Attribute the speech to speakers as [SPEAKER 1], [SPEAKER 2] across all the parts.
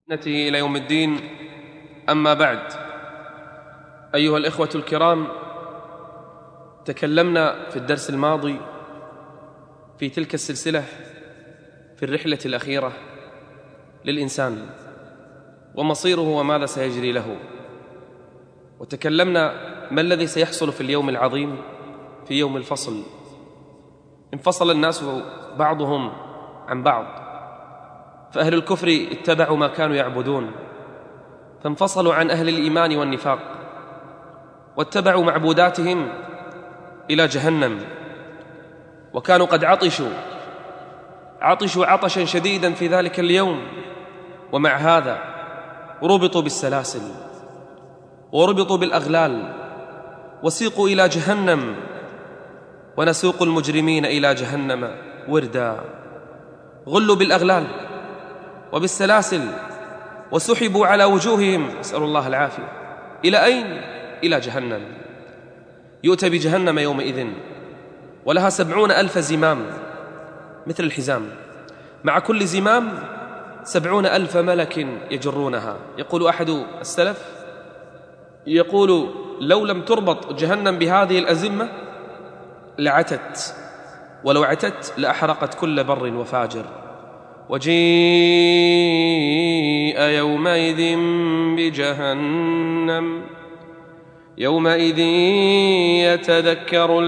[SPEAKER 1] سنته إلى يوم الدين. أما بعد، أيها الإخوة الكرام، تكلمنا في الدرس الماضي في تلك السلسلة في الرحلة الأخيرة للإنسان ومصيره وماذا سيجري له، وتكلمنا ما الذي سيحصل في اليوم العظيم، في يوم الفصل. انفصل الناس بعضهم عن بعض، فأهل الكفر اتبعوا ما كانوا يعبدون، فانفصلوا عن أهل الإيمان والنفاق واتبعوا معبوداتهم إلى جهنم، وكانوا قد عطشوا عطشا شديدا في ذلك اليوم، ومع هذا ربطوا بالسلاسل وربطوا بالأغلال وسيقوا إلى جهنم، ونسوق المجرمين إلى جهنم وردا. غلوا بالأغلال وبالسلاسل وسحبوا على وجوههم، نسأل الله العافية. إلى أين؟ إلى جهنم. يؤتى بجهنم يومئذ ولها 70,000 زمام مثل الحزام، مع كل زمام 70,000 ملك يجرونها. يقول أحد السلف، يقول: لو لم تربط جهنم بهذه الأزمة لعتت، ولو عتت لأحرقت كل بر وفاجر. وجيء يومئذ بجهنم يومئذ يتذكر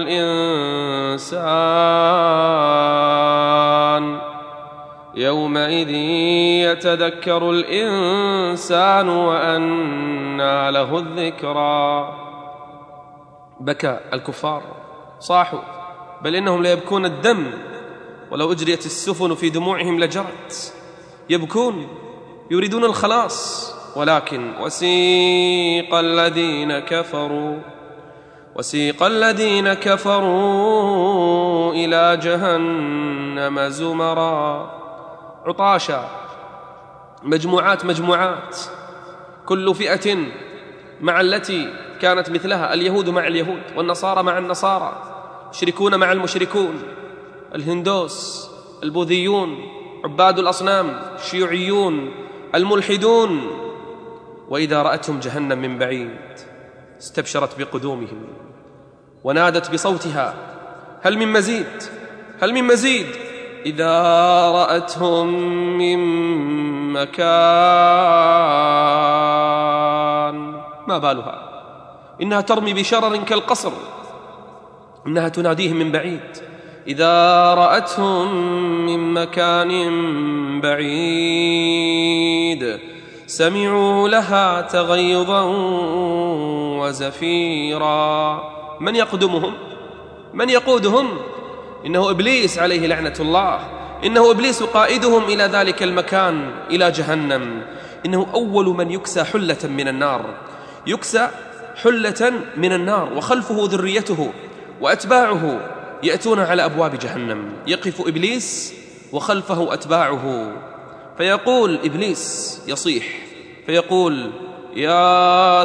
[SPEAKER 1] الإنسان وأنى له الذكرى. بكى الكفار، صاحوا، بل إنهم ليبكون الدم، ولو أجريت السفن في دموعهم لجرت. يبكون يريدون الخلاص، ولكن وسيق الذين كفروا إلى جهنم زمرا، عطاشا، مجموعات، كل فئة مع التي كانت مثلها، اليهود مع اليهود، والنصارى مع النصارى، المشركون مع المشركون، الهندوس، البوذيون، عباد الأصنام، الشيوعيون، الملحدون. وإذا رأتهم جهنم من بعيد استبشرت بقدومهم ونادت بصوتها: هل من مزيد؟ إذا رأتهم من مكان، ما بالها؟ إنها ترمي بشرر كالقصر، إنها تناديهم من بعيد. إذا رأتهم من مكان بعيد سمعوا لها تغيظا وزفيرا. من يقودهم؟ إنه إبليس عليه لعنة الله، إنه إبليس قائدهم إلى ذلك المكان، إلى جهنم. إنه أول من يكسى حلة من النار، وخلفه ذريته وأتباعه يأتون على أبواب جهنم. يقف إبليس وخلفه أتباعه، فيقول إبليس، يصيح فيقول: يا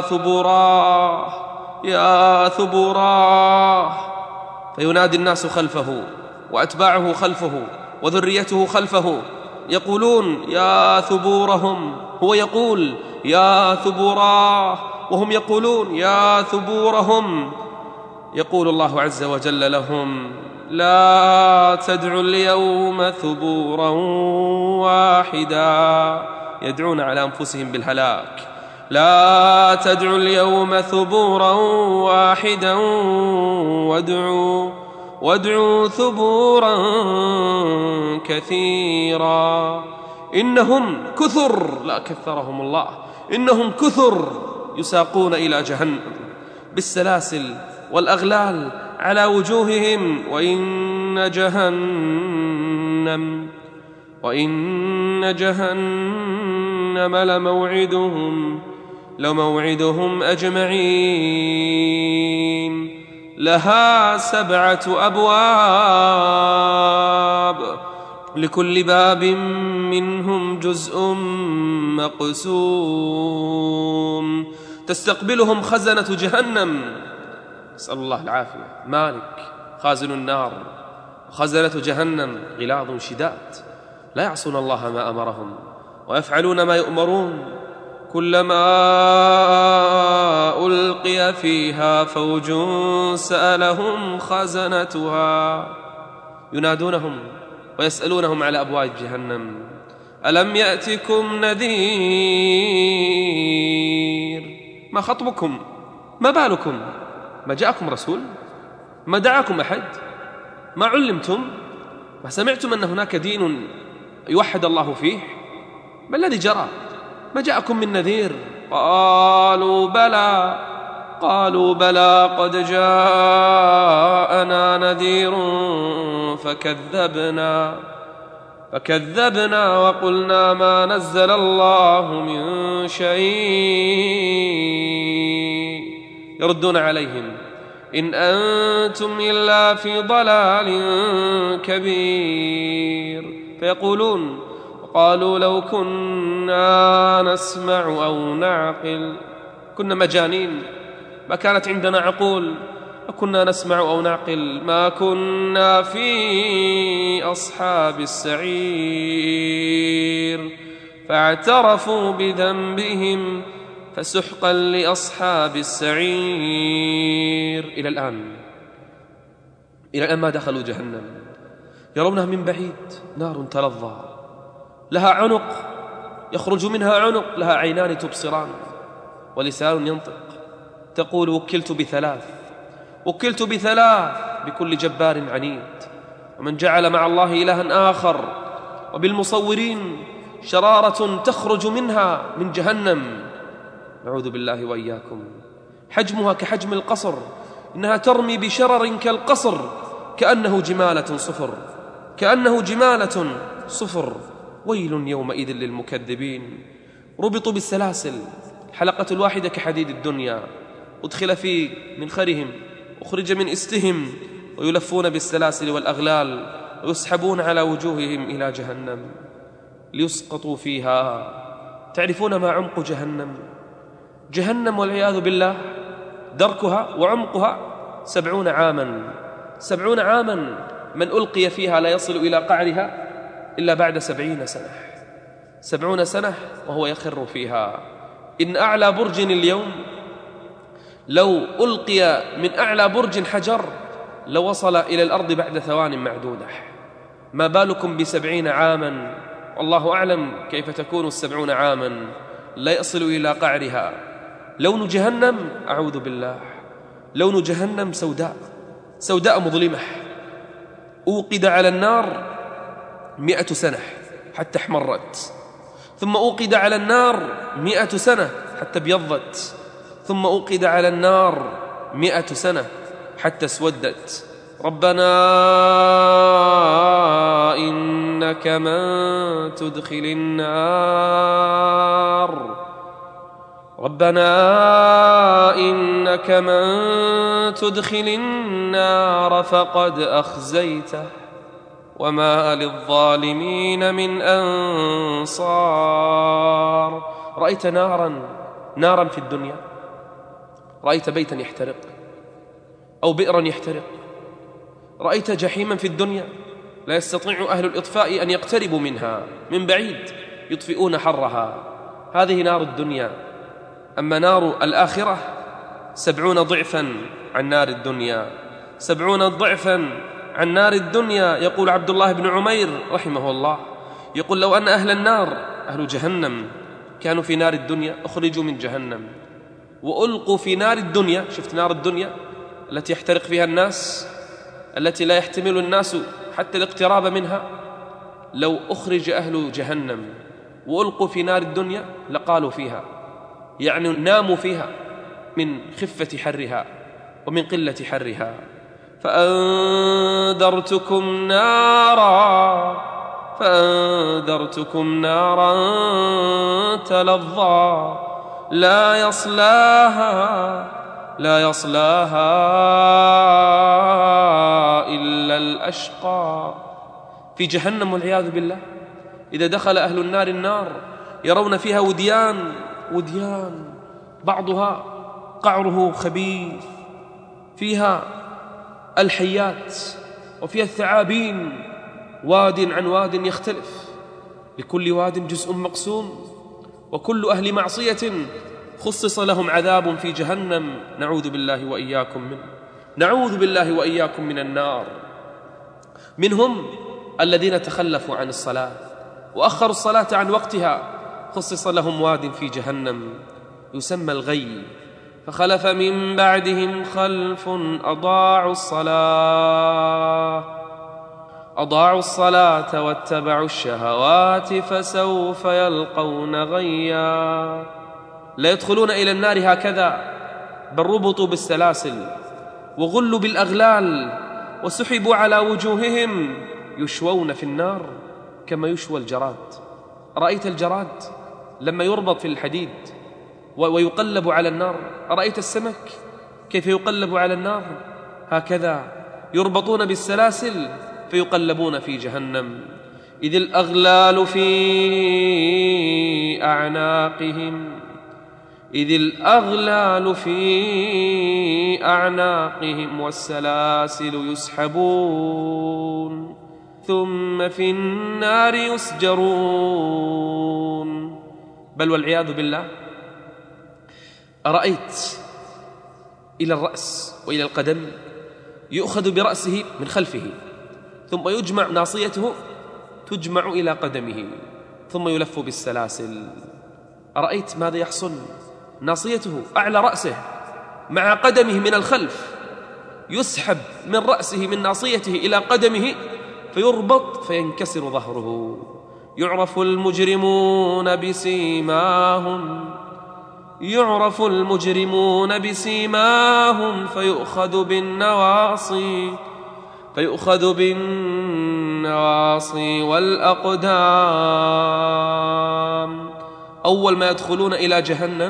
[SPEAKER 1] ثبوراه، فينادي الناس خلفه وأتباعه خلفه وذريته خلفه، يقولون: يا ثبورهم. هو يقول: يا ثبوراه، وهم يقولون: يا ثبورهم. يقول الله عز وجل لهم: لا تدعوا اليوم ثبورا واحدا. يدعون على أنفسهم بالهلاك. لا تدعوا اليوم ثبورا واحدا وادعوا ثبورا كثيرا. إنهم كثر، لا كثرهم الله، إنهم كثر يساقون إلى جهنم بالسلاسل والأغلال على وجوههم. وإن جهنم لموعدهم أجمعين. لها 7 أبواب، لكل باب منهم جزء مقسوم. تستقبلهم خزنة جهنم، نسأل الله العافية، مالك خازن النار، وخزنة جهنم غلاظ شداد لا يعصون الله ما أمرهم ويفعلون ما يؤمرون. كلما ألقي فيها فوج سألهم خزنتها، ينادونهم ويسألونهم على أبواب جهنم: ألم يأتكم نذير؟ ما خطبكم؟ ما بالكم؟ ما جاءكم رسول؟ ما دعاكم أحد؟ ما علمتم؟ ما سمعتم أن هناك دين يوحد الله فيه؟ ما الذي جرى؟ ما جاءكم من نذير؟ قالوا بلى قد جاءنا نذير فكذبنا وقلنا ما نزل الله من شيء. يردون عليهم: إن أنتم إلا في ضلال كبير. فيقولون: قالوا لو كنا نسمع أو نعقل، كنا مجانين، ما كانت عندنا عقول، وكنا نسمع أو نعقل ما كنا في أصحاب السعير. فاعترفوا بذنبهم فسحقا لأصحاب السعير. إلى الآن ما دخلوا جهنم، يرونها من بعيد، نار تلظى، لها عنق يخرج منها عنق، لها عينان تبصران ولسان ينطق. تقول: وكلت بثلاث بكل جبار عنيد، ومن جعل مع الله إلها آخر، وبالمصورين شرارة تخرج منها من جهنم، نعوذ بالله وإياكم. حجمها كحجم القصر، إنها ترمي بشرر كالقصر، كأنه جمالة صفر. ويل يومئذ للمكذبين. ربطوا بالسلاسل، الحلقة الواحدة كحديد الدنيا، أدخل في منخرهم، أخرج من إستهم، ويلفون بالسلاسل والأغلال، ويسحبون على وجوههم إلى جهنم ليسقطوا فيها. تعرفون ما عمق جهنم والعياذ بالله، دركها وعمقها 70 عاما. من ألقي فيها لا يصل إلى قعرها إلا بعد 70 سنة وهو يخر فيها. إن أعلى برج اليوم لو ألقي من أعلى برج حجر لوصل إلى الأرض بعد ثوان معدودة، ما بالكم ب70 عاما؟ والله أعلم كيف تكون 70 عاما لا يصل إلى قعرها. لون جهنم، أعوذ بالله، لون جهنم سوداء مظلمة. أوقد على النار 100 سنة حتى احمرت، ثم أوقد على النار 100 سنة حتى ابيضت، ثم أوقد على النار 100 سنة حتى اسودت. ربنا إنك من تدخل النار فقد أخزيته وما للظالمين من أنصار. رأيت نارا في الدنيا؟ رأيت بيتا يحترق أو بئرا يحترق؟ رأيت جحيما في الدنيا؟ لا يستطيع أهل الإطفاء أن يقتربوا منها، من بعيد يطفئون حرها. هذه نار الدنيا. أما نار الآخرة 70 ضعفا عن نار الدنيا، 70 ضعفا عن نار الدنيا. يقول عبد الله بن عمير رحمه الله، يقول: لو أن أهل النار، أهل جهنم، كانوا في نار الدنيا، أخرجوا من جهنم وألقوا في نار الدنيا. شفت نار الدنيا التي يحترق فيها الناس، التي لا يحتمل الناس حتى الاقتراب منها؟ لو أخرج أهل جهنم وألقوا في نار الدنيا لقالوا فيها، يعني ناموا فيها من خفة حرها ومن قلة حرها. فأنذرتكم نارا تلظى لا يصلاها إلا الأشقى. في جهنم والعياذ بالله، إذا دخل أهل النار يرون فيها وديان بعضها قعره خبيث، فيها الحيات وفيها الثعابين، واد عن واد يختلف. لكل واد جزء مقسوم، وكل أهل معصية خصص لهم عذاب في جهنم، نعوذ بالله وإياكم منه، نعوذ بالله وإياكم من النار. منهم الذين تخلفوا عن الصلاة وأخروا الصلاة عن وقتها، خصص لهم واد في جهنم يسمى الغي، فخلف من بعدهم خلف أضاعوا الصلاة واتبعوا الشهوات فسوف يلقون غيا. لا يدخلون إلى النار هكذا، بل ربطوا بالسلاسل وغلوا بالأغلال وسحبوا على وجوههم، يشوون في النار كما يشوى الجراد. رأيت الجراد لما يربط في الحديد ويقلب على النار؟ أرأيت السمك كيف يقلب على النار؟ هكذا يربطون بالسلاسل فيقلبون في جهنم. إذ الأغلال في أعناقهم والسلاسل يسحبون ثم في النار يسجرون. بل والعياذ بالله، أرأيت إلى الرأس وإلى القدم يؤخذ برأسه من خلفه، ثم يجمع ناصيته تجمع إلى قدمه، ثم يلف بالسلاسل. أرأيت ماذا يحصل؟ ناصيته أعلى رأسه مع قدمه من الخلف، يسحب من رأسه من ناصيته إلى قدمه فيربط فينكسر ظهره. يعرف المجرمون بسيماهم فيؤخذ بالنواصي والأقدام. أول ما يدخلون إلى جهنم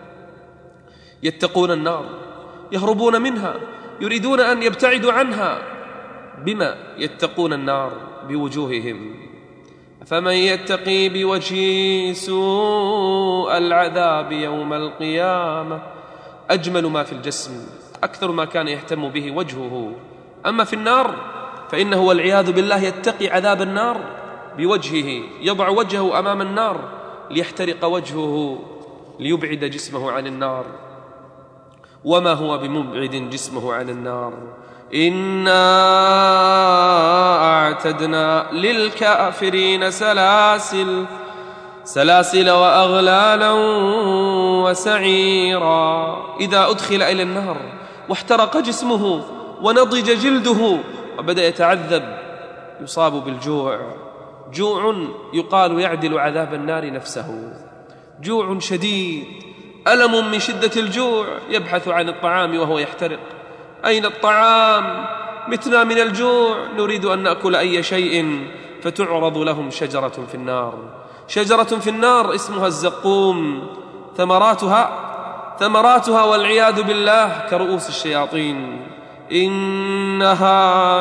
[SPEAKER 1] يتقون النار، يهربون منها، يريدون أن يبتعدوا عنها. بما يتقون النار؟ بوجوههم. فمن يتقي بوجهه سوء العذاب يوم القيامة، أجمل ما في الجسم، أكثر ما كان يهتم به وجهه. أما في النار فإنه والعياذ بالله يتقي عذاب النار بوجهه، يضع وجهه أمام النار ليحترق وجهه ليبعد جسمه عن النار، وما هو بمبعد جسمه عن النار. إنا أعتدنا للكافرين سلاسل وأغلالا وسعيرا. إذا أدخل إلى النار واحترق جسمه ونضج جلده وبدأ يتعذب، يصاب بالجوع، جوع يقال يعدل عذاب النار نفسه، جوع شديد، ألم من شدة الجوع، يبحث عن الطعام وهو يحترق. أين الطعام؟ متنا من الجوع، نريد أن نأكل أي شيء، فتعرض لهم شجرة في النار اسمها الزقوم، ثمراتها والعياذ بالله كرؤوس الشياطين. إنها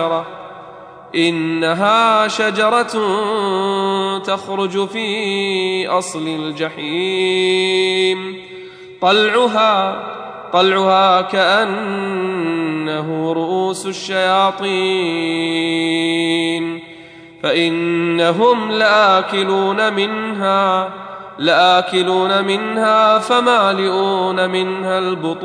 [SPEAKER 1] شجرة تخرج في أصل الجحيم، طلعها كأنه رؤوس الشياطين، فإنهم لآكلون منها فمالئون منها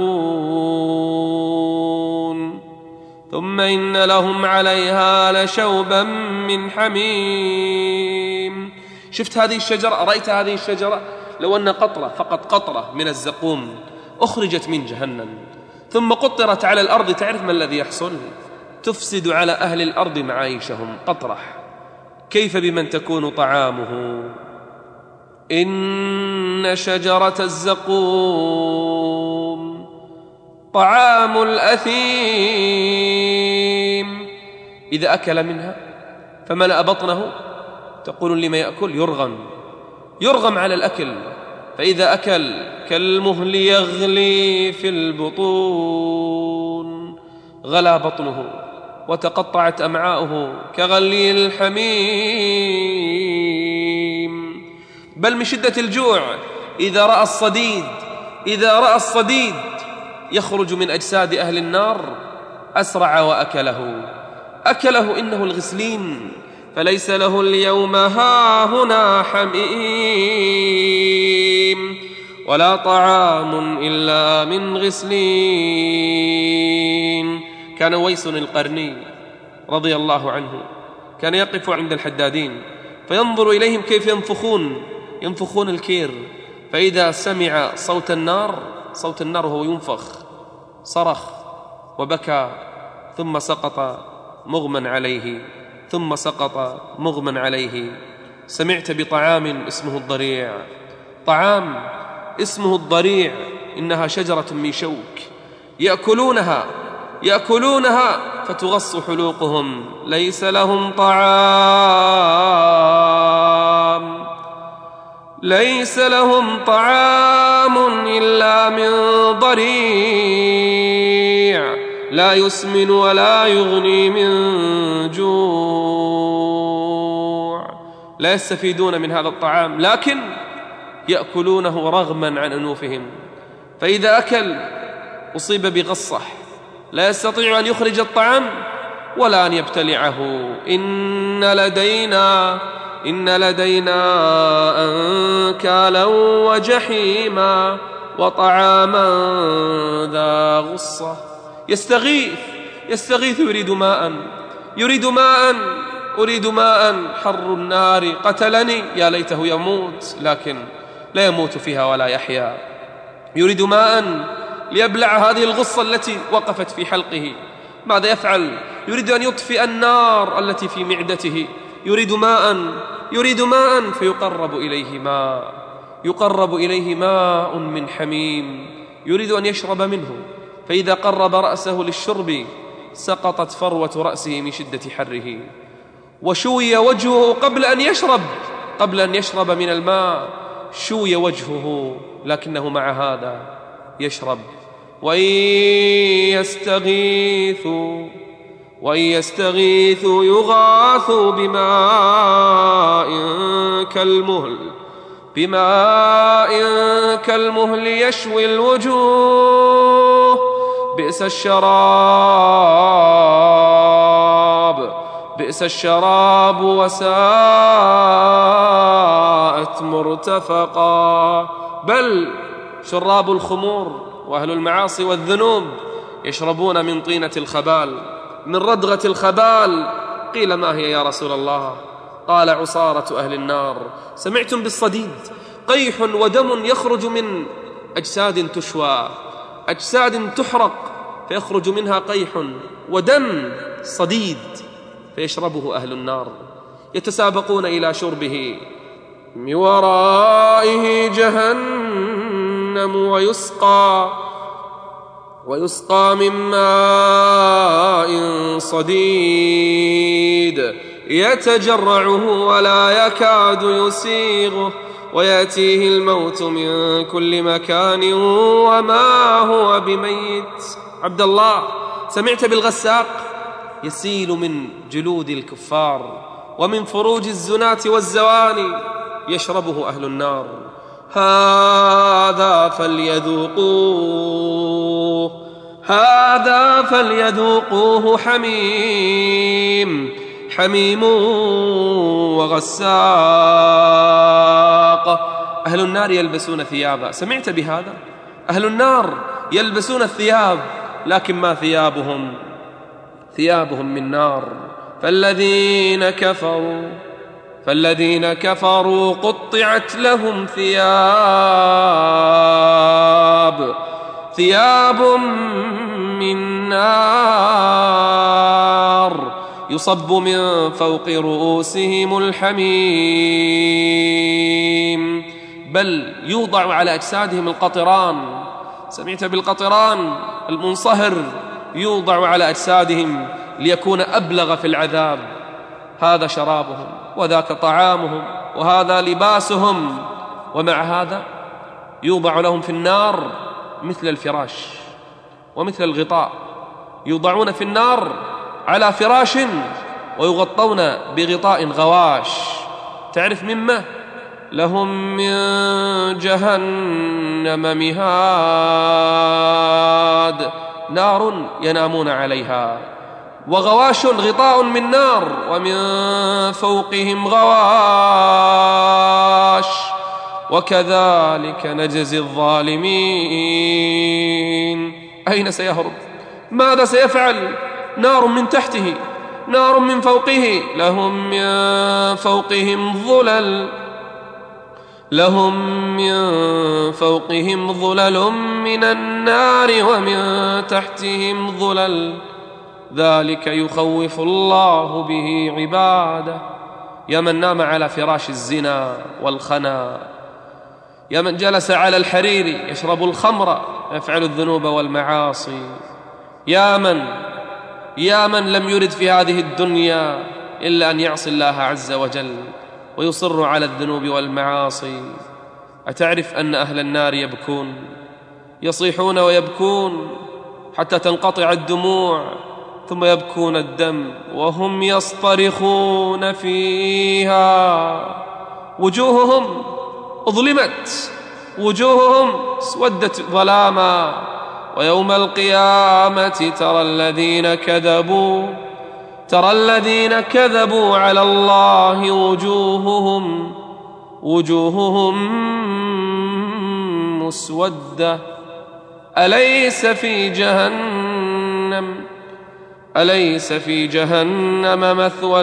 [SPEAKER 1] البطون، ثم إن لهم عليها لشوبا من حميم. شفت هذه الشجرة؟ أرأيت هذه الشجرة؟ لو أن قطرة، فقط قطرة من الزقوم أخرجت من جهنم ثم قطرت على الأرض، تعرف ما الذي يحصل؟ تفسد على أهل الأرض معايشهم. قطرة، كيف بمن تكون طعامه؟ إن شجرة الزقوم طعام الأثيم، إذا أكل منها فملأ بطنه، تقول لما يأكل؟ يرغم على الأكل، فإذا أكل كالمهل يغلي في البطون، غلى بطنه وتقطعت أمعاؤه كغلي الحميم. بل من شدة الجوع إذا رأى الصديد يخرج من أجساد أهل النار أسرع وأكله. إنه الغسلين، فليس له اليوم هاهنا حميم ولا طعام إلا من غسلين. كان ويس القرني رضي الله عنه كان يقف عند الحدادين فينظر إليهم كيف ينفخون الكير، فإذا سمع صوت النار وهو ينفخ صرخ وبكى ثم سقط مغمى عليه. سمعت بطعام اسمه الضريع، طعام اسمه الضريع، إنها شجرة من شوك يأكلونها فتغص حلوقهم، ليس لهم طعام إلا من ضريع لا يسمن ولا يغني من جوع. لا يستفيدون من هذا الطعام لكن يأكلونه رغما عن أنوفهم، فإذا أكل أصيب بغصة لا يستطيع أن يخرج الطعام ولا أن يبتلعه. إن لدينا أنكالا وجحيما وطعاما ذا غصة. يستغيث أريد ماء حر النار قتلني، يا ليته يموت لكن لا يموت فيها ولا يحيا. يريد ماء ليبلع هذه الغصة التي وقفت في حلقه. ماذا يفعل؟ يريد أن يطفئ النار التي في معدته. يريد ماء فيقرب إليه ماء من حميم، يريد أن يشرب منه، فإذا قرب رأسه للشرب سقطت فروة رأسه من شدة حره، وشوي وجهه قبل أن يشرب من الماء، شوي وجهه لكنه مع هذا يشرب. وإن يستغيثوا يغاثوا بماء كالمهل يشوي الوجوه، بئس الشراب وساءت مرتفقا. بل شراب الخمور وأهل المعاصي والذنوب يشربون من طينة الخبال، من ردغة الخبال. قيل ما هي يا رسول الله؟ قال عصارة أهل النار. سمعتم بالصديد؟ قيح ودم يخرج من أجساد تشوى، أجساد تحرق، فيخرج منها قيح ودم صديد فيشربه أهل النار، يتسابقون إلى شربه. من ورائه جهنم ويسقى من ماء صديد يتجرعه ولا يكاد يسيغه، ويأتيه الموت من كل مكان وما هو بميت. عبد الله، سمعت بالغساق؟ يسيل من جلود الكفار ومن فروج الزناة والزواني، يشربه أهل النار. هذا فليذوقوه حميم وغساق. أهل النار يلبسون ثيابا، سمعت بهذا؟ أهل النار يلبسون الثياب لكن ما ثيابهم من نار. فالذين كفروا قطعت لهم ثياب من نار يصب من فوق رؤوسهم الحميم، بل يوضع على أجسادهم القطران. سمعت بالقطران المنصهر؟ يوضع على أجسادهم ليكون أبلغ في العذاب. هذا شرابهم وذاك طعامهم وهذا لباسهم، ومع هذا يوضع لهم في النار مثل الفراش ومثل الغطاء. يوضعون في النار على فراش ويغطون بغطاء غواش. تعرف مما؟ لهم من جهنم مهاد، نار ينامون عليها وغواش غطاء من نار ومن فوقهم غواش وكذلك نجزي الظالمين. أين سيهرب؟ ماذا سيفعل؟ نار من تحته، نار من فوقه، لهم من فوقهم ظلل، لهم من فوقهم ظلل من النار ومن تحتهم ظلل، ذلك يخوف الله به عباده. يا من نام على فراش الزنا والخنا، يا من جلس على الحرير يشرب الخمر يفعل الذنوب والمعاصي، يا من لم يرد في هذه الدنيا إلا أن يعصي الله عز وجل ويصر على الذنوب والمعاصي. أتعرف أن أهل النار يبكون، يصيحون ويبكون حتى تنقطع الدموع، ثم يبكون الدم وهم يصطرخون فيها، وجوههم أظلمت، وجوههم اسودت ظلاما. ويوم القيامة ترى الذين كذبوا على الله وجوههم مسودة. أليس في جهنم مثوى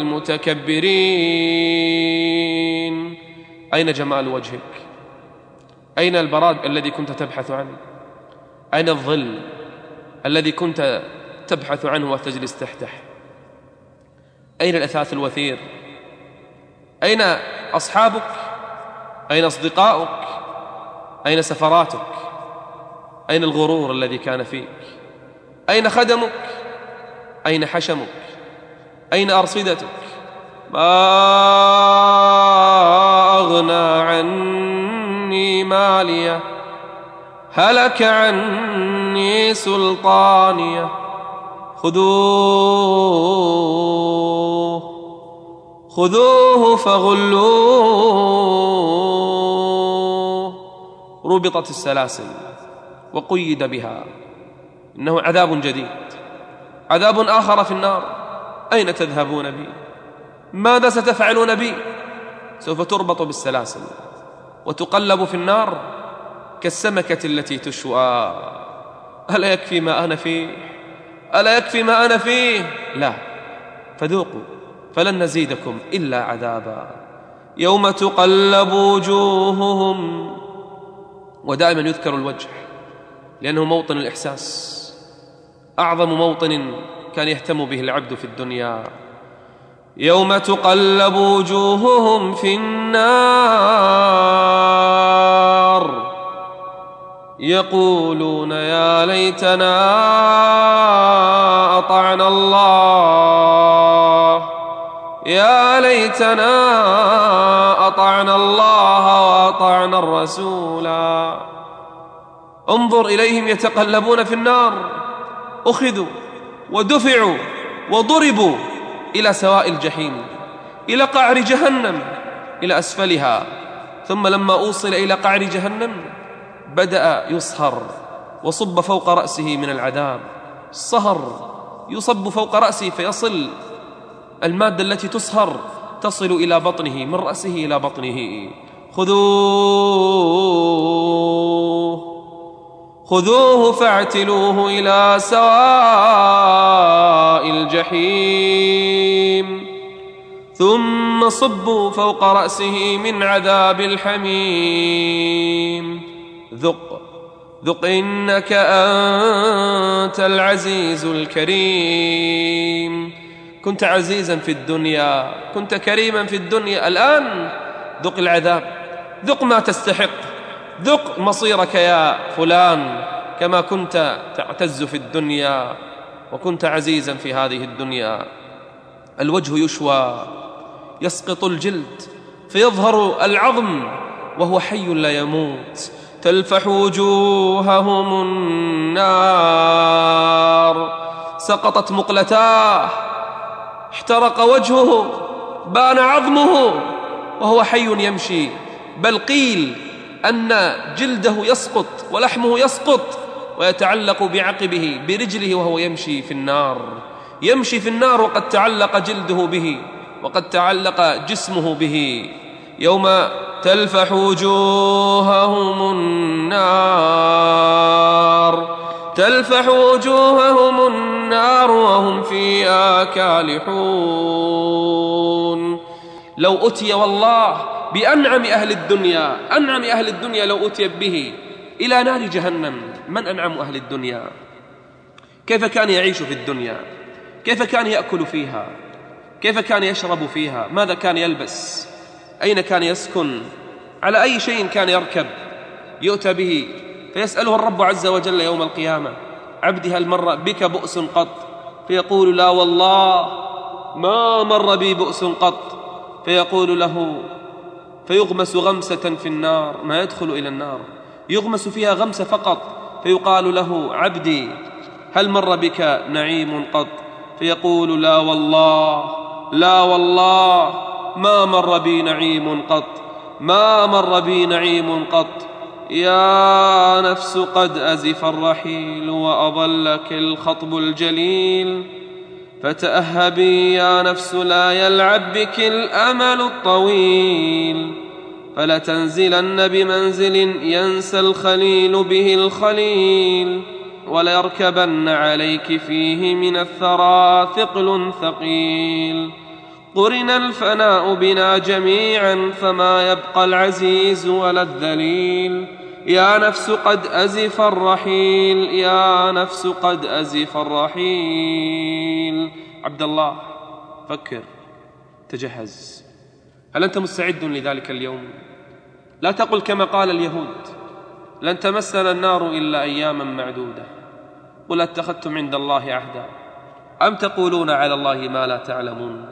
[SPEAKER 1] للمتكبرين؟ أين جمال وجهك؟ أين البراد الذي كنت تبحث عنه؟ أين الظل الذي كنت تبحث عنه وتجلس تحته؟ أين الأثاث الوثير؟ أين أصحابك؟ أين أصدقاؤك؟ أين سفراتك؟ أين الغرور الذي كان فيك؟ أين خدمك؟ أين حشمك؟ أين أرصدتك؟ ما أغنى عني مالية، هلك عني سلطانية. خذوه فغلوه. ربطت السلاسل وقيد بها، إنه عذاب جديد، عذاب آخر في النار. أين تذهبون بي؟ ماذا ستفعلون بي؟ سوف تربط بالسلاسل وتقلب في النار كالسمكة التي تشوى. ألا يكفي ما أنا فيه؟ ألا يكفي ما أنا فيه؟ لا، فذوقوا فلن نزيدكم إلا عذابا. يوم تقلب وجوههم. ودائما يذكر الوجه لأنه موطن الإحساس، أعظم موطن كان يهتم به العبد في الدنيا. يوم تقلب وجوههم في النار يقولون يا ليتنا أطعنا الله، يا ليتنا أطعنا الله وأطعنا الرسولا. انظر إليهم يتقلبون في النار، أخذوا ودفعوا وضربوا إلى سواء الجحيم، إلى قعر جهنم، إلى أسفلها. ثم لما أوصل إلى قعر جهنم بدأ يصهر وصب فوق رأسه من العذاب. الصهر يصب فوق رأسه فيصل المادة التي تصهر تصل إلى بطنه، من رأسه إلى بطنه. خذوه فاعتلوه إلى سواء الجحيم ثم صبوا فوق رأسه من عذاب الحميم. ذق إنك أنت العزيز الكريم. كنت عزيزا في الدنيا، كنت كريما في الدنيا، الآن ذق العذاب، ذق ما تستحق، ذق مصيرك يا فلان. كما كنت تعتز في الدنيا وكنت عزيزا في هذه الدنيا. الوجه يشوى، يسقط الجلد فيظهر العظم وهو حي لا يموت. تلفح وجوههم النار، سقطت مقلتاه، احترق وجهه، بان عظمه وهو حي يمشي. بل قيل أن جلده يسقط ولحمه يسقط ويتعلق بعقبه برجله وهو يمشي في النار. يمشي في النار وقد تعلق جلده به وقد تعلق جسمه به. يوم تلفح وجوههم النار، تلفح وجوههم النار وهم فيها كالحون. لو أتي والله بأنعم أهل الدنيا، أنعم أهل الدنيا لو أتي به إلى نار جهنم. من أنعم أهل الدنيا؟ كيف كان يعيش في الدنيا؟ كيف كان يأكل فيها؟ كيف كان يشرب فيها؟ ماذا كان يلبس؟ أين كان يسكن؟ على أي شيء كان يركب؟ يؤتى به فيسأله الرب عز وجل يوم القيامة: عبدي هل مر بك بؤس قط؟ فيقول: لا والله ما مر بي بؤس قط. فيقول له، فيغمس غمسة في النار، ما يدخل إلى النار، يغمس فيها غمسة فقط. فيقال له: عبدي هل مر بك نعيم قط؟ فيقول: لا والله، لا والله ما مر بي نعيم قط، ما مر بي نعيم قط. يا نفس قد أزف الرحيل وأضلك الخطب الجليل، فتأهبي يا نفس لا يلعب بك الأمل الطويل، فلتنزلن بمنزل ينسى الخليل به الخليل، وليركبن عليك فيه من الثرى ثقل ثقيل. قرن الفناء بنا جميعا فما يبقى العزيز ولا الذليل. يا نفس قد أزف الرحيل، يا نفس قد أزف الرحيل. عبد الله، فكر، تجهز. هل أنت مستعد لذلك اليوم؟ لا تقل كما قال اليهود: لن تمسنا النار إلا أياما معدودة. قل: اتخذتم عند الله عهدا أم تقولون على الله ما لا تعلمون؟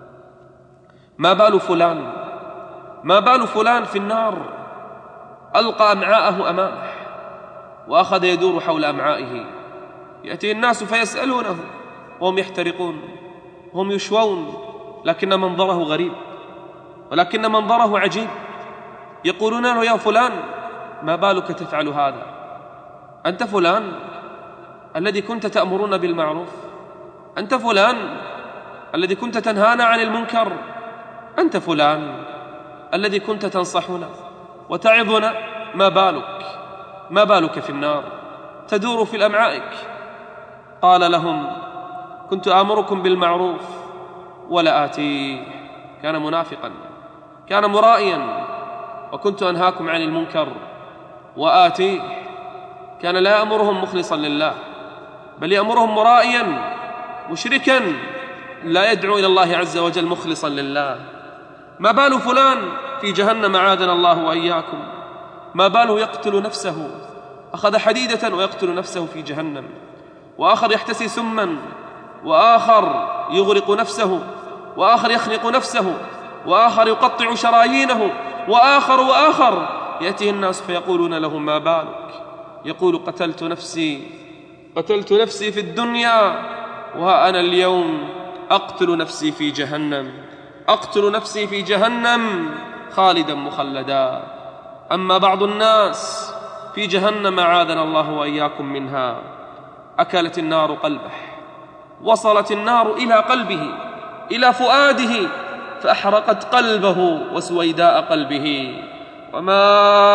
[SPEAKER 1] ما بال فلان، ما بال فلان في النار ألقى أمعاءه أمامه وأخذ يدور حول أمعائه، يأتي الناس فيسألونه وهم يحترقون، هم يشوون، لكن منظره غريب، ولكن منظره عجيب. يقولون له: يا فلان ما بالك تفعل هذا؟ أنت فلان الذي كنت تأمرون بالمعروف، أنت فلان الذي كنت تنهانا عن المنكر، أنت فلان الذي كنت تنصحنا وتعظنا، ما بالك؟ ما بالك في النار تدور في الأمعائك؟ قال لهم: كنت آمركم بالمعروف ولا آتيه. كان منافقا، كان مرائيا. وكنت أنهاكم عن المنكر وآتيه. كان لا يأمرهم مخلصا لله، بل يأمرهم مرائيا مشركا، لا يدعو إلى الله عز وجل مخلصا لله. ما بال فلان في جهنم عاذنا الله وإياكم؟ ما باله يقتل نفسه، أخذ حديدة ويقتل نفسه في جهنم، وآخر يحتسي سما، وآخر يغرق نفسه، وآخر يخنق نفسه، وآخر يقطع شرايينه، وآخر يأتيه الناس فيقولون له: ما بالك؟ يقول: قتلت نفسي في الدنيا، وها أنا اليوم أقتل نفسي في جهنم، أقتل نفسي في جهنم خالدا مخلدا. أما بعض الناس في جهنم عاذنا الله وإياكم منها، أكلت النار قلبه، وصلت النار إلى قلبه، إلى فؤاده، فأحرقت قلبه وسويداء قلبه. وما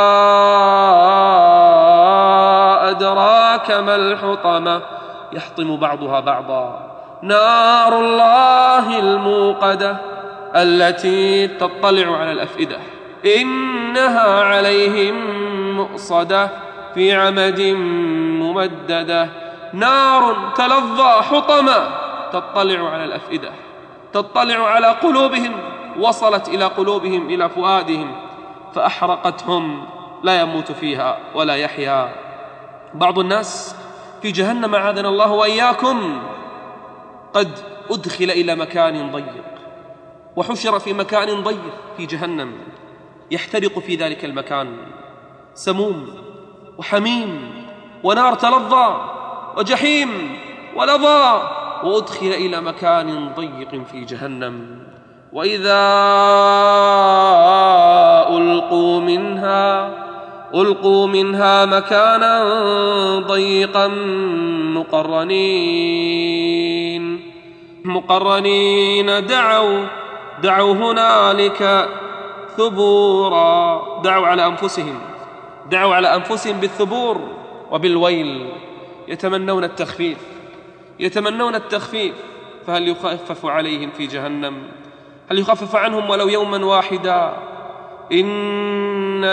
[SPEAKER 1] أدراك ما الحطمة، يحطم بعضها بعضا. نار الله الموقدة التي تطلع على الأفئدة، إنها عليهم مؤصدة في عمد ممددة. نار تلظى حطمة تطلع على الأفئدة، تطلع على قلوبهم، وصلت إلى قلوبهم، إلى فؤادهم، فأحرقتهم، لا يموت فيها ولا يحيا. بعض الناس في جهنم عاذنا الله وإياكم قد أدخل إلى مكان ضيق، وحشر في مكان ضيق في جهنم، يحترق في ذلك المكان، سموم وحميم ونار تلظى وجحيم ولظى، وأدخل إلى مكان ضيق في جهنم. وإذا ألقوا منها مكانا ضيقا مقرنين، مقرنين دعوا هنالك ثبورا. دعوا على أنفسهم بالثبور وبالويل، يتمنون التخفيف. فهل يخفف عليهم في جهنم؟ هل يخفف عنهم ولو يوما واحدا؟ إن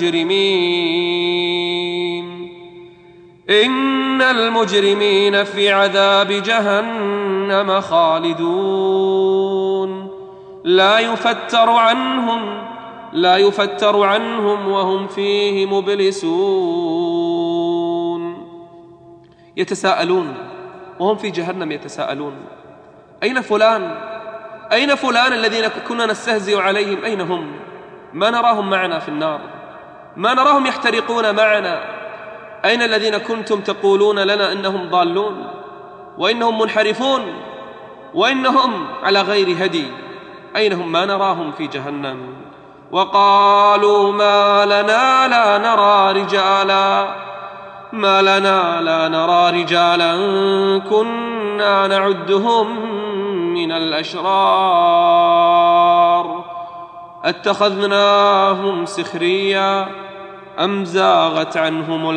[SPEAKER 1] المجرمين في عذاب جهنم خالدون، لا يفتر عنهم وهم فيه مبلسون. يتساءلون وهم في جهنم يتساءلون: أين فلان الذين كنا نستهزئ عليهم؟ أين هم؟ ما نراهم معنا في النار، ما نراهم يحترقون معنا. أين الذين كنتم تقولون لنا إنهم ضالون وإنهم منحرفون وإنهم على غير هدي؟ أين هم؟ ما نراهم في جهنم. وقالوا ما لنا لا نرى رجالا كنا نعدهم من الأشرار اتخذناهم سخريا أم زاغت عنهم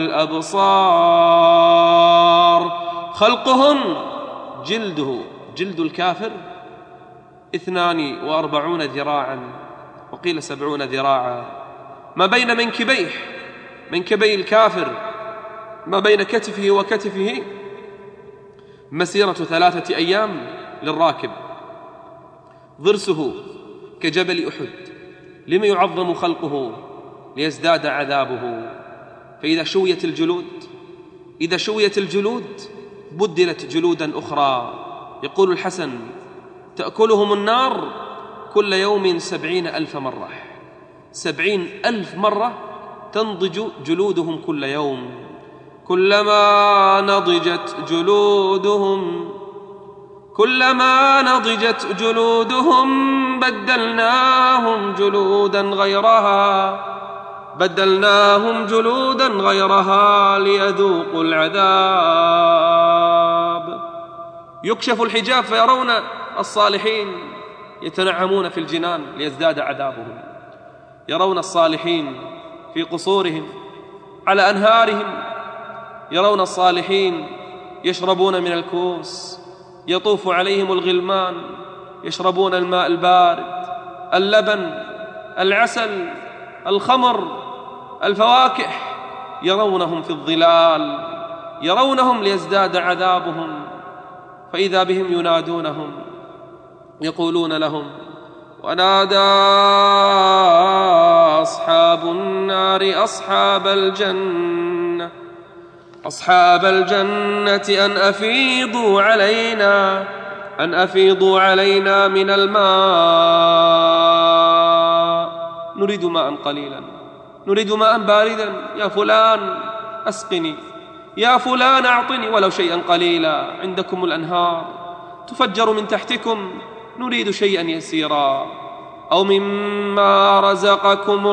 [SPEAKER 1] الأبصار. خلقهم جلد الكافر 42 ذراعا وقيل 70 ذراعا، ما بين منكبي الكافر، ما بين كتفه وكتفه مسيرة 3 أيام للراكب. ضرسه كجبل أحد، لم يعظم خلقه ليزداد عذابه. فإذا شويت الجلود بدلت جلودا أخرى. يقول الحسن: تأكلهم النار كل يوم 70,000 مرة. 70,000 مرة تنضج جلودهم كل يوم. كلما نضجت جلودهم بدلناهم جلودا غيرها ليذوقوا العذاب. يكشف الحجاب فيرون الصالحين يتنعمون في الجنان ليزداد عذابهم. يرون الصالحين في قصورهم على أنهارهم، يرون الصالحين يشربون من الكؤوس، يطوف عليهم الغلمان يشربون الماء البارد، اللبن، العسل، الخمر، الفواكه. يرونهم في الظلال، يرونهم ليزداد عذابهم. فإذا بهم ينادونهم يقولون لهم: ونادى أصحاب النار أصحاب الجنة أن أفيضوا علينا من الماء، نريد ماء قليلا، نريد ماء باردا. يا فلان أسقني، يا فلان أعطني ولو شيئا قليلا. عندكم الأنهار تفجر من تحتكم، نريد شيئا يسيرا. أو مما رزقكم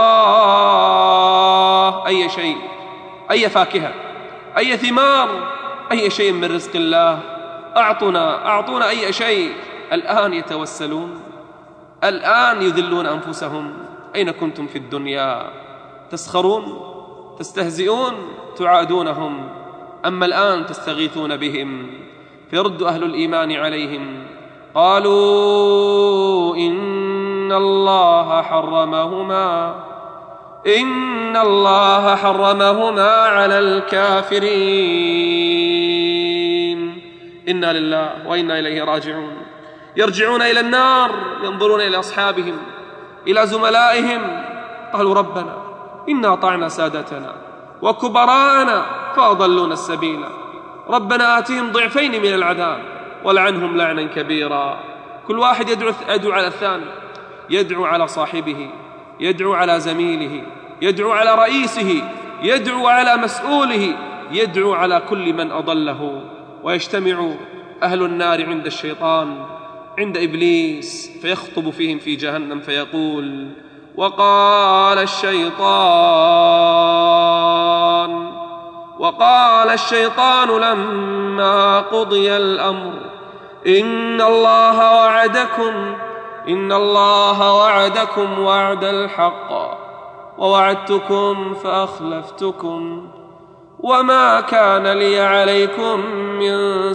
[SPEAKER 1] الله، أي شيء، أي فاكهة، أي ثمار، أي شيء من رزق الله. أعطونا أي شيء. الآن يتوسلون، الآن يذلون أنفسهم. أين كنتم في الدنيا؟ تسخرون، تستهزئون، تعادونهم. أما الآن تستغيثون بهم. فيرد أهل الإيمان عليهم قالوا: إن الله حرمهما على الكافرين. إنا لله وإنا إليه راجعون. يرجعون إلى النار، ينظرون إلى أصحابهم، إلى زملائهم، قالوا: ربنا إنا أطعنا سادتنا وكبراءنا فأضلونا السبيل، ربنا آتهم ضعفين من العذاب ولعنهم لعنا كبيرا. كل واحد يدعو على الثاني، يدعو على صاحبه، يدعو على زميله، يدعو على رئيسه، يدعو على مسؤوله، يدعو على كل من أضله. ويجتمع أهل النار عند الشيطان، عند إبليس، فيخطب فيهم في جهنم فيقول: وقال الشيطان لما قضي الأمر إن الله وعدكم وعد الحق ووعدتكم فأخلفتكم وما كان لي عليكم من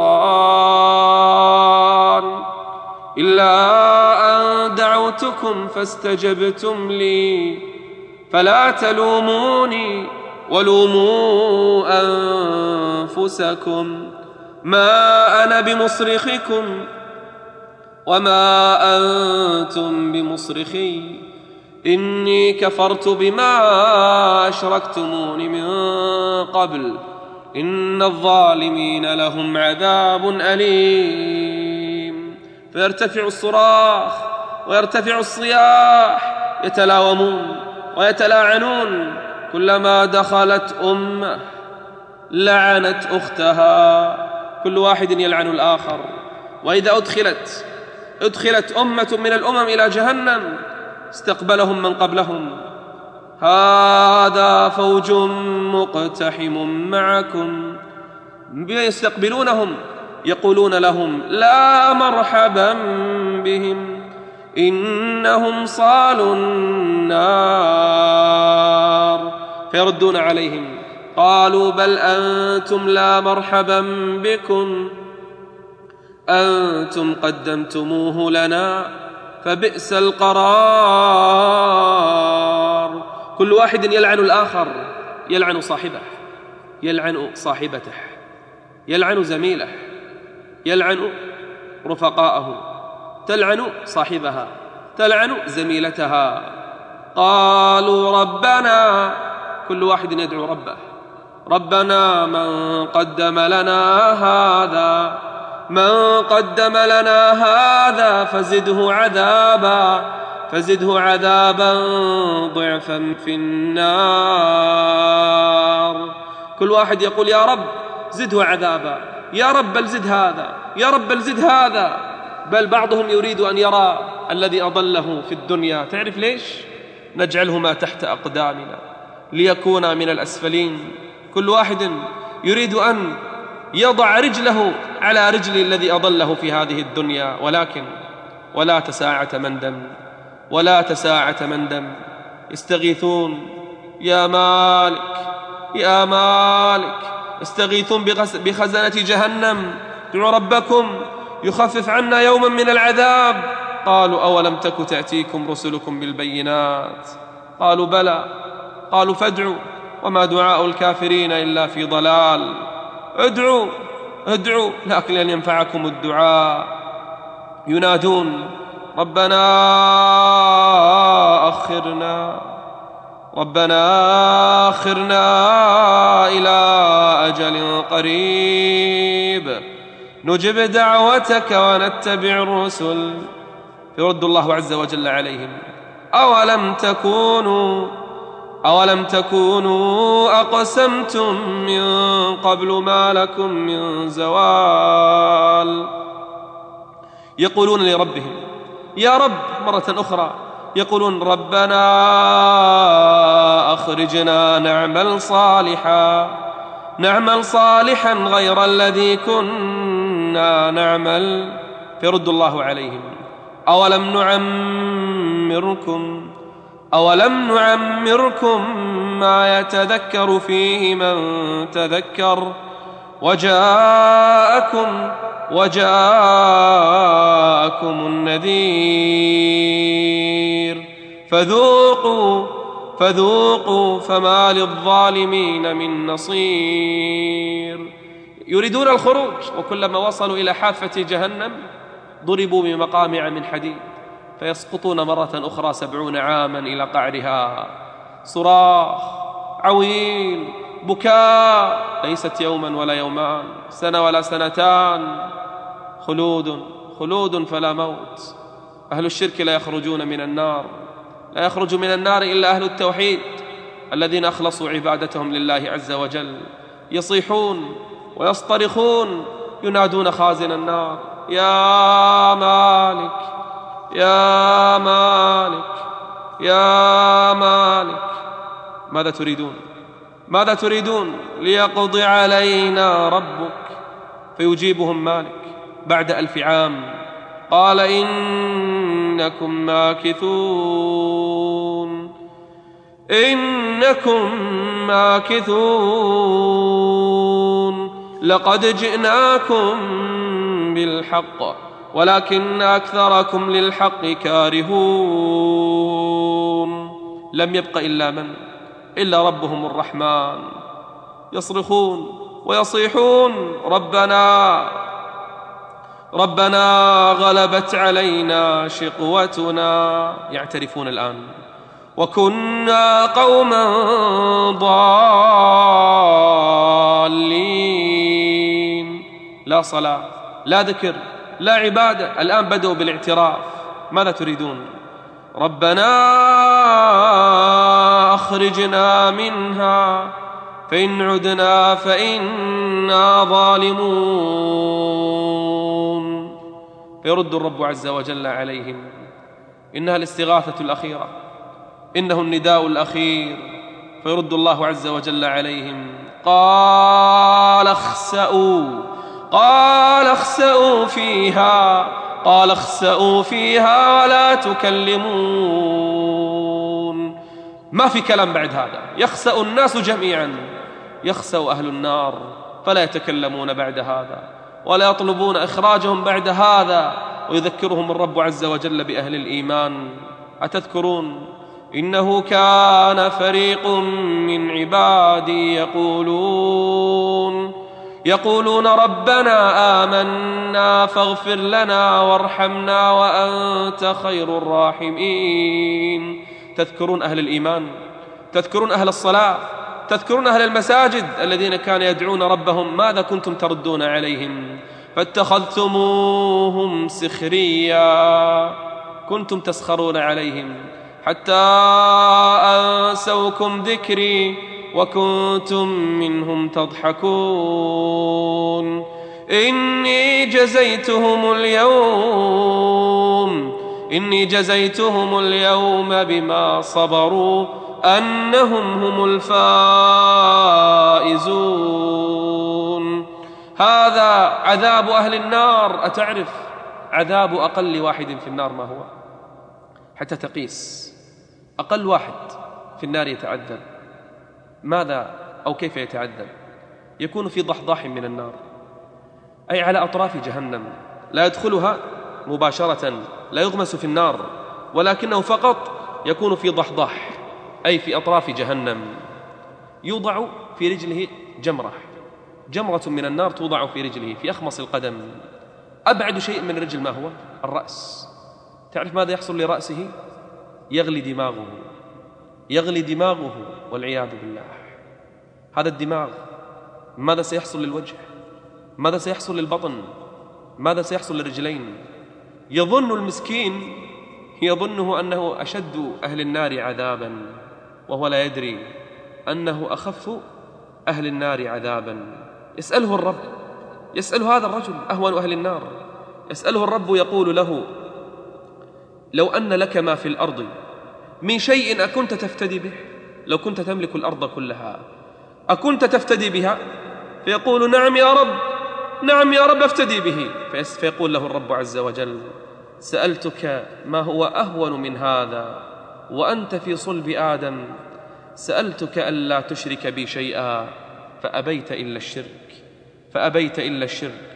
[SPEAKER 1] سلطان إلا أن دعوتكم فاستجبتم لي فلا تلوموني ولوموا أنفسكم ما أنا بمصرخكم وما أنتم بمصرخي إني كفرت بما أشركتمون من قبل إن الظالمين لهم عذاب أليم. فيرتفع الصراخ ويرتفع الصياح، يتلاومون ويتلاعنون، كلما دخلت أمة لعنت أختها، كل واحد يلعن الآخر. وإذا أدخلت أمة من الأمم إلى جهنم استقبلهم من قبلهم: هذا فوج مقتحم معكم. يستقبلونهم يقولون لهم: لا مرحبا بهم إنهم صالوا النار. فيردون عليهم قالوا: بل أنتم لا مرحبا بكم أنتم قدمتموه لنا فبئس القرار. كل واحد يلعن الآخر، يلعن صاحبه، يلعن صاحبته، يلعن زميله، يلعن رفقاءه، تلعن صاحبها، تلعن زميلتها. قالوا: ربنا، كل واحد يدعو ربه: ربنا من قدم لنا هذا فزده عذابا ضعفا في النار. كل واحد يقول: يا رب زده عذابا، يا رب بل زد هذا، يا رب بل زد هذا. بل بعضهم يريد أن يرى الذي أضله في الدنيا. تعرف ليش؟ نجعلهما تحت أقدامنا ليكونا من الأسفلين. كل واحد يريد أن يضع رجله على رجل الذي أضله في هذه الدنيا. ولكن ولا تساعة مندم، يستغيثون: يا مالك يا مالك، يستغيثون بخزنة جهنم: ادعوا ربكم يخفف عنا يوما من العذاب. قالوا: أولم تك تأتيكم رسلكم بالبينات؟ قالوا: بلى. قالوا: فادعوا، وما دعاء الكافرين إلا في ضلال. ادعوا لكن لن ينفعكم الدعاء. ينادون: ربنا أخرنا إلى أجل قريب نجب دعوتك ونتبع الرسل. يرد الله عز وجل عليهم: أولم تكونوا أقسمتم من قبل ما لكم من زوال. يقولون لربهم: يا رب، مرة أخرى يقولون: ربنا أخرجنا نعمل صالحا غير الذي كنا نعمل. فيرد الله عليهم: أولم نعمركم ما يتذكر فيه من تذكر وجاءكم النذير فذوقوا فما للظالمين من نصير. يريدون الخروج، وكلما وصلوا إلى حافة جهنم ضربوا بمقامع من حديد فيسقطون مرة أخرى 70 عاما إلى قعرها. صراخ عويل، بكاء، ليست يوما ولا يومان، سنة ولا سنتان، خلود فلا موت. أهل الشرك لا يخرجون من النار، لا يخرج من النار إلا أهل التوحيد الذين أخلصوا عبادتهم لله عز وجل. يصيحون ويصطرخون، ينادون خازن النار: يا مالك يا مالك يا مالك. ماذا تريدون؟ ليقضي علينا ربك. فيجيبهم مالك بعد 1000 عام. قال إنكم ماكثون، إنكم ماكثون، لقد جئناكم بالحق ولكن أكثركم للحق كارهون. لم يبق إلا ربهم الرحمن، يصرخون ويصيحون ربنا غلبت علينا شقوتنا، يعترفون الآن، وكنا قوما ضالين. لا صلاة، لا ذكر، لا عبادة، الآن بدأوا بالاعتراف. ماذا تريدون؟ ربنا أخرجنا منها فإن عدنا فإنا ظالمون. فيرد الرب عز وجل عليهم، إنها الاستغاثة الأخيرة، إنه النداء الأخير. فيرد الله عز وجل عليهم، قال اخسأوا فيها ولا تكلمون. ما في كلام بعد هذا، يخسأ الناس جميعا، يخسأ أهل النار فلا يتكلمون بعد هذا ولا يطلبون إخراجهم بعد هذا. ويذكرهم الرب عز وجل بأهل الإيمان، أتذكرون إنه كان فريق من عبادي يقولون ربنا آمنا فاغفر لنا وارحمنا وأنت خير الراحمين. تذكرون أهل الإيمان، تذكرون أهل الصلاة، تذكرون أهل المساجد الذين كانوا يدعون ربهم. ماذا كنتم تردون عليهم؟ فاتخذتموهم سخريا، كنتم تسخرون عليهم حتى أنسوكم ذكري وكنتم منهم تضحكون. إني جزيتهم اليوم بما صبروا أنهم هم الفائزون. هذا عذاب أهل النار. أتعرف عذاب أقل واحد في النار ما هو؟ حتى تقيس أقل واحد في النار يتعذب ماذا أو كيف يتعذب؟ يكون في ضحضاح من النار، أي على أطراف جهنم، لا يدخلها مباشرة، لا يغمس في النار، ولكنه فقط يكون في ضحضاح، أي في أطراف جهنم. يوضع في رجله جمرة من النار توضع في رجله في أخمص القدم. أبعد شيء من الرجل ما هو؟ الرأس. تعرف ماذا يحصل لرأسه؟ يغلي دماغه والعياذ بالله. هذا الدماغ. ماذا سيحصل للوجه؟ ماذا سيحصل للبطن؟ ماذا سيحصل للرجلين؟ يظن المسكين أنه أشد أهل النار عذابا، وهو لا يدري أنه أخف أهل النار عذابا. يسأله الرب، يسأل هذا الرجل أهون أهل النار، يسأله الرب يقول له لو أن لك ما في الأرض من شيء أكنت تفتدي به؟ لو كنت تملك الأرض كلها أكنت تفتدي بها؟ فيقول نعم يا رب، نعم يا رب أفتدي به. فيقول له الرب عز وجل سألتك ما هو أهون من هذا وأنت في صلب آدم، سألتك ألا تشرك بي شيئا فأبيت إلا الشرك.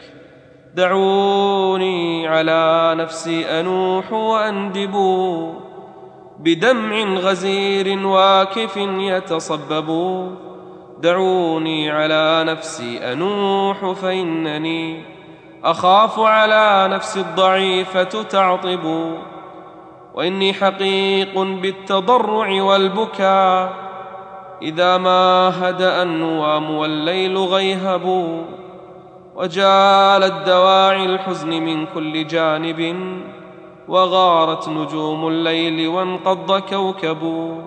[SPEAKER 1] دعوني على نفسي أنوح وأندب بدمع غزير واكف يتصبب. دعوني على نفسي أنوح فإنني أخاف على نفسي الضعيفة تعطب. وإني حقيق بالتضرع والبكاء إذا ما هدأ النوام والليل غيهب. وجالت دواعي الحزن من كل جانب وغارت نجوم الليل وانقض كوكب.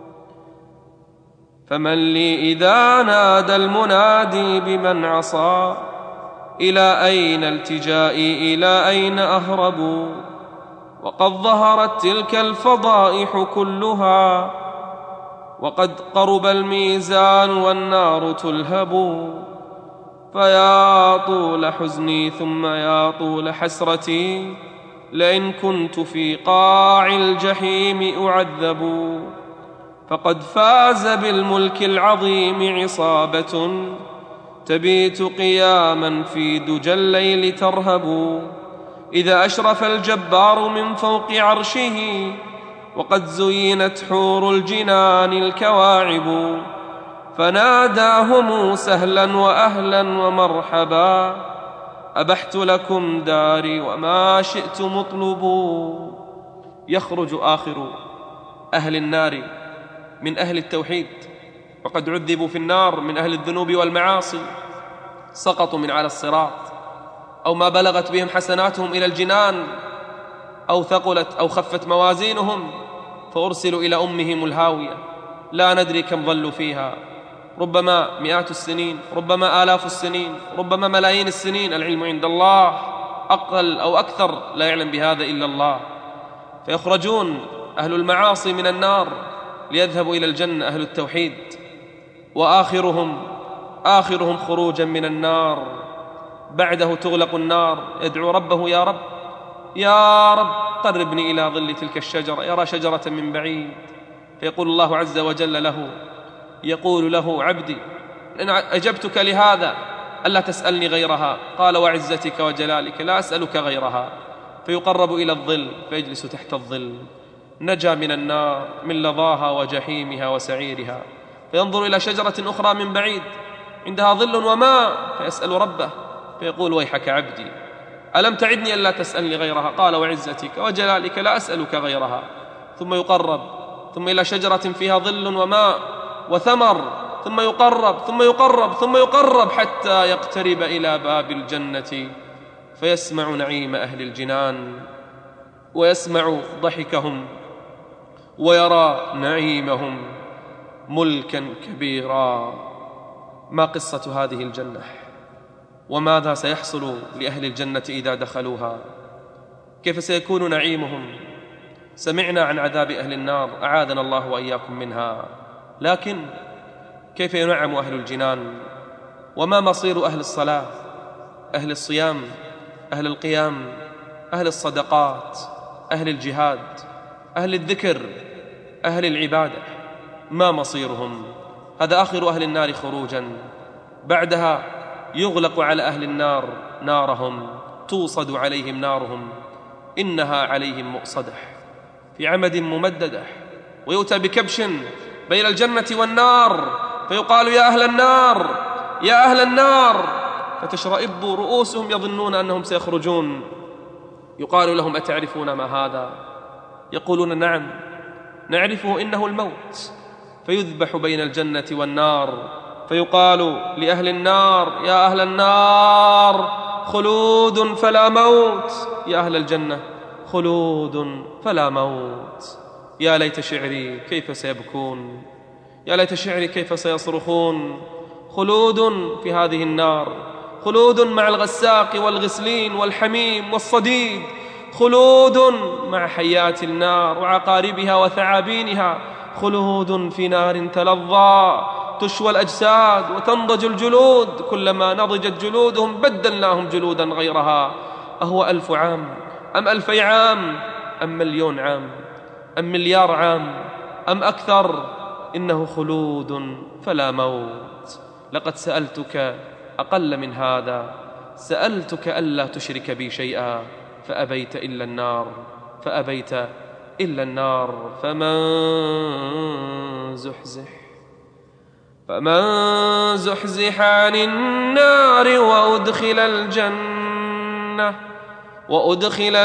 [SPEAKER 1] فمن لي إذا نادى المنادي بمن عصى؟ إلى أين التجائي إلى أين أهرب؟ وقد ظهرت تلك الفضائح كلها وقد قرب الميزان والنار تلهب. فيا طول حزني ثم يا طول حسرتي لئن كنت في قاع الجحيم أعذب. فقد فاز بالملك العظيم عصابة تبيت قياما في دجى الليل ترهب. إذا أشرف الجبار من فوق عرشه وقد زينت حور الجنان الكواعب فناداهم سهلا وأهلا ومرحبا أبحت لكم داري وما شئت مطلب. يخرج آخر أهل النار من أهل التوحيد وقد عذبوا في النار من أهل الذنوب والمعاصي، سقطوا من على الصراط أو ما بلغت بهم حسناتهم إلى الجنان أو ثقلت أو خفت موازينهم فأرسلوا إلى أمهم الهاوية لا ندري كم ظلوا فيها، ربما مئات السنين، ربما آلاف السنين، ربما ملايين السنين، العلم عند الله، أقل أو أكثر لا يعلم بهذا إلا الله. فيخرجون أهل المعاصي من النار ليذهبوا إلى الجنة أهل التوحيد، وآخرهم خروجا من النار بعده تغلق النار، يدعو ربه يا رب يا رب قربني إلى ظل تلك الشجرة، يرى شجرة من بعيد فيقول الله عز وجل له، يقول له عبدي إن أجبتك لهذا ألا تسألني غيرها، قال وعزتك وجلالك لا أسألك غيرها، فيقرب إلى الظل فيجلس تحت الظل، نجا من النار من لظاها وجحيمها وسعيرها، فينظر إلى شجرة أخرى من بعيد عندها ظل وماء فيسأل ربه فيقول ويحك عبدي ألم تعدني ألا تسألني غيرها، قال وعزتك وجلالك لا أسألك غيرها، ثم يقرب ثم إلى شجرة فيها ظل وماء وثمر، ثم يقرب حتى يقترب إلى باب الجنة فيسمع نعيم أهل الجنان ويسمع ضحكهم ويرى نعيمهم ملكا كبيرا. ما قصة هذه الجنة وماذا سيحصل لأهل الجنة إذا دخلوها؟ كيف سيكون نعيمهم؟ سمعنا عن عذاب أهل النار أعاذنا الله وإياكم منها، لكن كيف ينعم أهل الجنان؟ وما مصير أهل الصلاة، أهل الصيام، أهل القيام، أهل الصدقات، أهل الجهاد، أهل الذكر، أهل العبادة؟ ما مصيرهم؟ هذا آخر أهل النار خروجا، بعدها يغلق على أهل النار نارهم، توصد عليهم نارهم، إنها عليهم مؤصدة في عمد ممددة، ويؤتى بكبش بين الجنة والنار فيقال يا أهل النار يا أهل النار، فتشرئب رؤوسهم يظنون أنهم سيخرجون، يقال لهم أتعرفون ما هذا؟ يقولون نعم نعرفه إنه الموت، فيذبح بين الجنة والنار فيقال لأهل النار يا أهل النار خلود فلا موت، يا أهل الجنة خلود فلا موت. يا ليت شعري كيف سيبكون، يا ليت شعري كيف سيصرخون. خلود في هذه النار، خلود مع الغساق والغسلين والحميم والصديد، خلود مع حيات النار وعقاربها وثعابينها، خلود في نار تلظى تشوى الأجساد وتنضج الجلود، كلما نضجت جلودهم بدلناهم جلودا غيرها. أهو 1000 عام أم 2000 عام أم 1,000,000 عام أم مليار عام أم أكثر؟ إنه خلود فلا موت. لقد سألتك أقل من هذا، سألتك ألا تشرك بي شيئا فأبيت إلا النار، فأبيت إلا النار. فمن زحزح عن النار وأدخل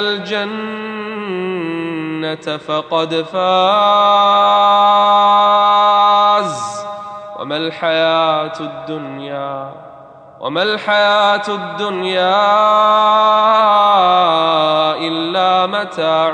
[SPEAKER 1] الجنة فقد فاز. وما الحياة الدنيا إلا متاع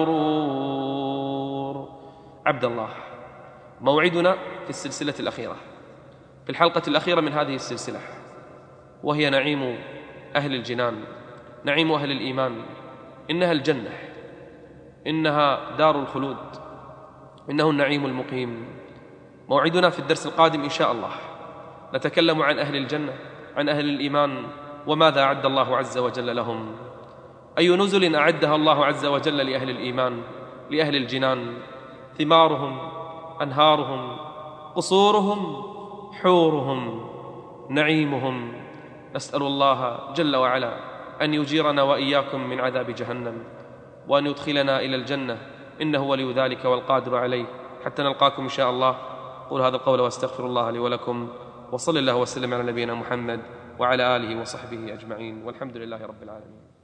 [SPEAKER 1] الغرور. عبد الله، موعدنا في السلسلة الأخيرة، في الحلقة الأخيرة من هذه السلسلة، وهي نعيم أهل الجنان، نعيم أهل الإيمان. إنها الجنة، إنها دار الخلود، إنه النعيم المقيم. موعدنا في الدرس القادم إن شاء الله نتكلم عن أهل الجنة عن أهل الإيمان وماذا أعد الله عز وجل لهم. أي نزل أعدها الله عز وجل لأهل الإيمان، لأهل الجنان، ثمارهم، أنهارهم، قصورهم، حورهم، نعيمهم. نسأل الله جل وعلا أن يجيرنا وإياكم من عذاب جهنم، وأن يدخلنا إلى الجنة، إنه ولي ذلك والقادر عليه. حتى نلقاكم إن شاء الله. قول هذا القول واستغفر الله لي ولكم، وصلى الله وسلم على نبينا محمد وعلى آله وصحبه أجمعين، والحمد لله رب العالمين.